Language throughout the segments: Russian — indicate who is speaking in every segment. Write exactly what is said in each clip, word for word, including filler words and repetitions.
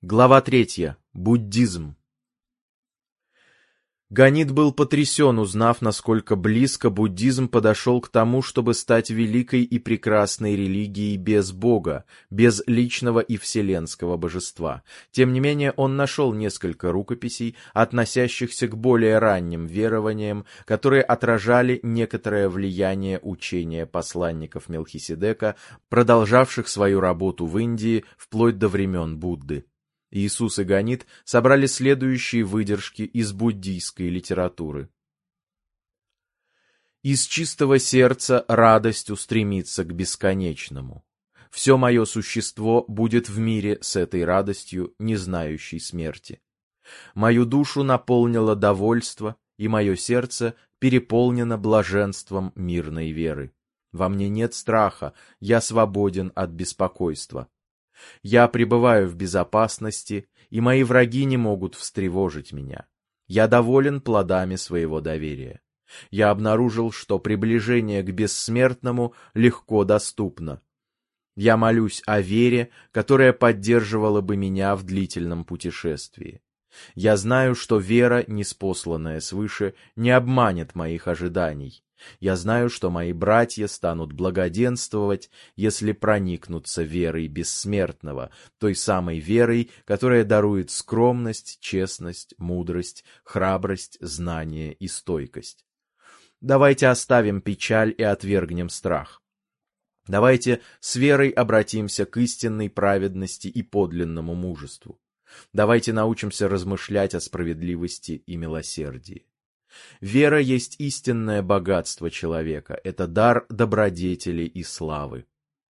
Speaker 1: Глава третья. Буддизм. Ганит был потрясен, узнав, насколько близко буддизм подошел к тому, чтобы стать великой и прекрасной религией без Бога, без личного и вселенского божества. Тем не менее, он нашел несколько рукописей, относящихся к более ранним верованиям, которые отражали некоторое влияние учения посланников Мелхиседека, продолжавших свою работу в Индии вплоть до времен Будды. Иисус и Ганит собрали следующие выдержки из буддийской литературы. «Из чистого сердца радость устремится к бесконечному. Все мое существо будет в мире с этой радостью, не знающей смерти. Мою душу наполнило довольство, и мое сердце переполнено блаженством мирной веры. Во мне нет страха, я свободен от беспокойства. Я пребываю в безопасности, и мои враги не могут встревожить меня. Я доволен плодами своего доверия. Я обнаружил, что приближение к бессмертному легко доступно. Я молюсь о вере, которая поддерживала бы меня в длительном путешествии. Я знаю, что вера, ниспосланная свыше, не обманет моих ожиданий. Я знаю, что мои братья станут благоденствовать, если проникнутся верой бессмертного, той самой верой, которая дарует скромность, честность, мудрость, храбрость, знание и стойкость. Давайте оставим печаль и отвергнем страх. Давайте с верой обратимся к истинной праведности и подлинному мужеству. Давайте научимся размышлять о справедливости и милосердии. Вера есть истинное богатство человека, это дар добродетели и славы.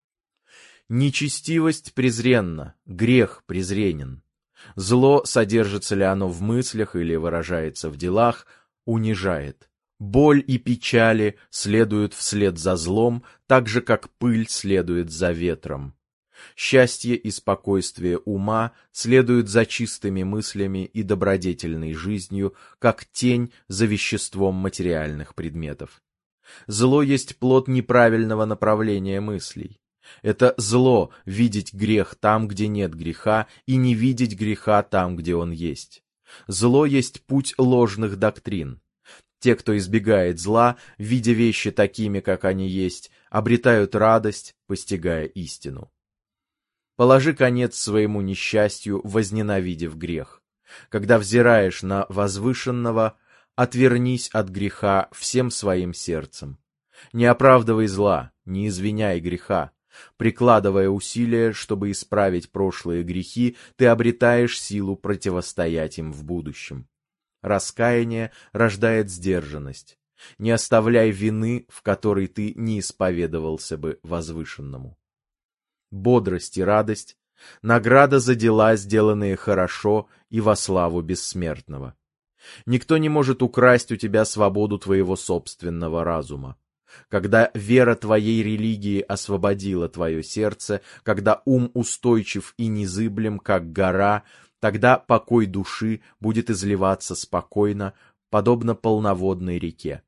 Speaker 1: Нечестивость презренна, грех презренен. Зло, содержится ли оно в мыслях или выражается в делах, унижает. Боль и печали следуют вслед за злом, так же, как пыль следует за ветром. Счастье и спокойствие ума следуют за чистыми мыслями и добродетельной жизнью, как тень за веществом материальных предметов. Зло есть плод неправильного направления мыслей. Это зло — видеть грех там, где нет греха, и не видеть греха там, где он есть. Зло есть путь ложных доктрин. Те, кто избегает зла, видя вещи такими, как они есть, обретают радость, постигая истину. Положи конец своему несчастью, возненавидев грех. Когда взираешь на возвышенного, отвернись от греха всем своим сердцем. Не оправдывай зла, не извиняй греха. Прикладывая усилия, чтобы исправить прошлые грехи, ты обретаешь силу противостоять им в будущем. Раскаяние рождает сдержанность. Не оставляй вины, в которой ты не исповедовался бы возвышенному. Бодрость и радость — награда за дела, сделанные хорошо и во славу бессмертного. Никто не может украсть у тебя свободу твоего собственного разума. Когда вера твоей религии освободила твое сердце, когда ум устойчив и незыблем, как гора, тогда покой души будет изливаться спокойно, подобно полноводной реке.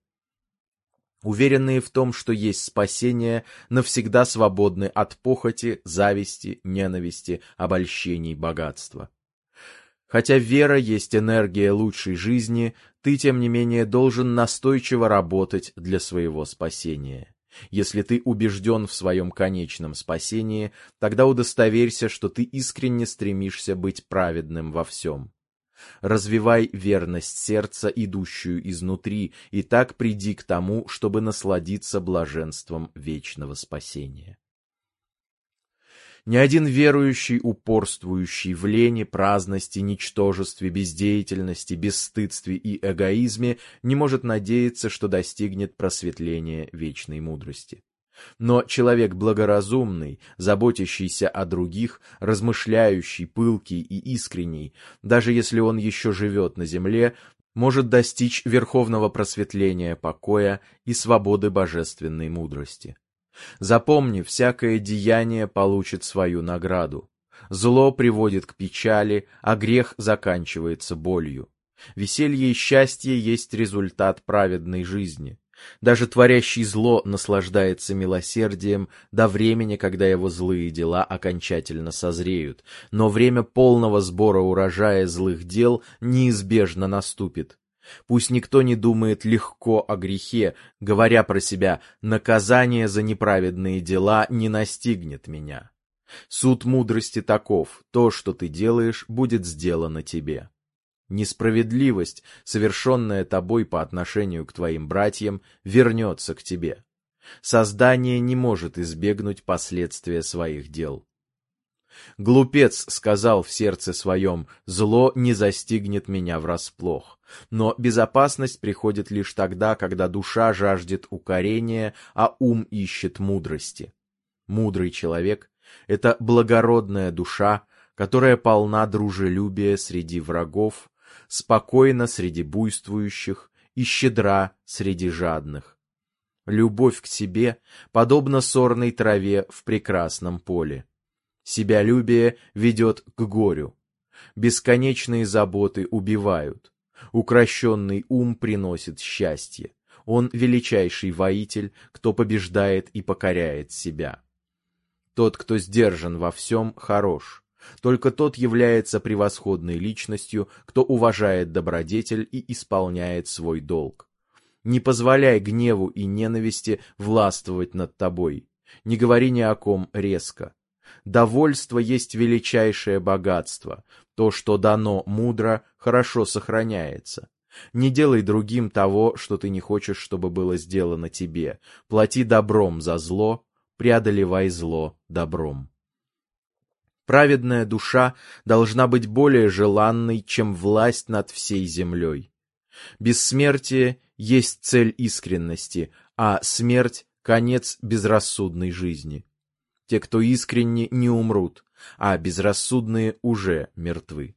Speaker 1: Уверенные в том, что есть спасение, навсегда свободны от похоти, зависти, ненависти, обольщений, богатства. Хотя вера есть энергия лучшей жизни, ты, тем не менее, должен настойчиво работать для своего спасения. Если ты убежден в своем конечном спасении, тогда удостоверься, что ты искренне стремишься быть праведным во всем. Развивай верность сердца, идущую изнутри, и так приди к тому, чтобы насладиться блаженством вечного спасения. Ни один верующий, упорствующий в лени, праздности, ничтожестве, бездеятельности, бесстыдстве и эгоизме, не может надеяться, что достигнет просветления вечной мудрости. Но человек благоразумный, заботящийся о других, размышляющий, пылкий и искренний, даже если он еще живет на земле, может достичь верховного просветления покоя и свободы божественной мудрости. Запомни, всякое деяние получит свою награду. Зло приводит к печали, а грех заканчивается болью. Веселье и счастье есть результат праведной жизни. Даже творящий зло наслаждается милосердием до времени, когда его злые дела окончательно созреют, но время полного сбора урожая злых дел неизбежно наступит. Пусть никто не думает легко о грехе, говоря про себя: «Наказание за неправедные дела не настигнет меня». Суд мудрости таков: то, что ты делаешь, будет сделано тебе. Несправедливость, совершенная тобой по отношению к твоим братьям, вернется к тебе. Создание не может избегнуть последствия своих дел. Глупец сказал в сердце своем: «Зло не застигнет меня врасплох». Но безопасность приходит лишь тогда, когда душа жаждет укорения, а ум ищет мудрости. Мудрый человек — это благородная душа, которая полна дружелюбия среди врагов, спокойна среди буйствующих и щедра среди жадных. Любовь к себе подобна сорной траве в прекрасном поле. Себялюбие ведет к горю. Бесконечные заботы убивают. Укрощенный ум приносит счастье. Он величайший воитель, кто побеждает и покоряет себя. Тот, кто сдержан во всем, хорош. Только тот является превосходной личностью, кто уважает добродетель и исполняет свой долг. Не позволяй гневу и ненависти властвовать над тобой. Не говори ни о ком резко. Довольство есть величайшее богатство. То, что дано мудро, хорошо сохраняется. Не делай другим того, что ты не хочешь, чтобы было сделано тебе. Плати добром за зло, преодолевай зло добром. Праведная душа должна быть более желанной, чем власть над всей землей. Бессмертие есть цель искренности, а смерть — конец безрассудной жизни. Те, кто искренни, не умрут, а безрассудные уже мертвы.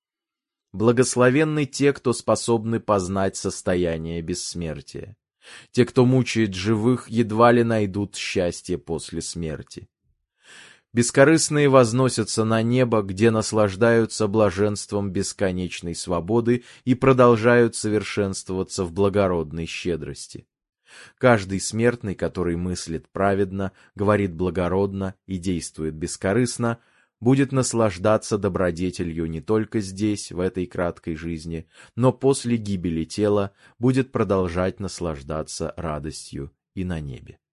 Speaker 1: Благословенны те, кто способны познать состояние бессмертия. Те, кто мучает живых, едва ли найдут счастье после смерти. Бескорыстные возносятся на небо, где наслаждаются блаженством бесконечной свободы и продолжают совершенствоваться в благородной щедрости. Каждый смертный, который мыслит праведно, говорит благородно и действует бескорыстно, будет наслаждаться добродетелью не только здесь, в этой краткой жизни, но после гибели тела будет продолжать наслаждаться радостью и на небе.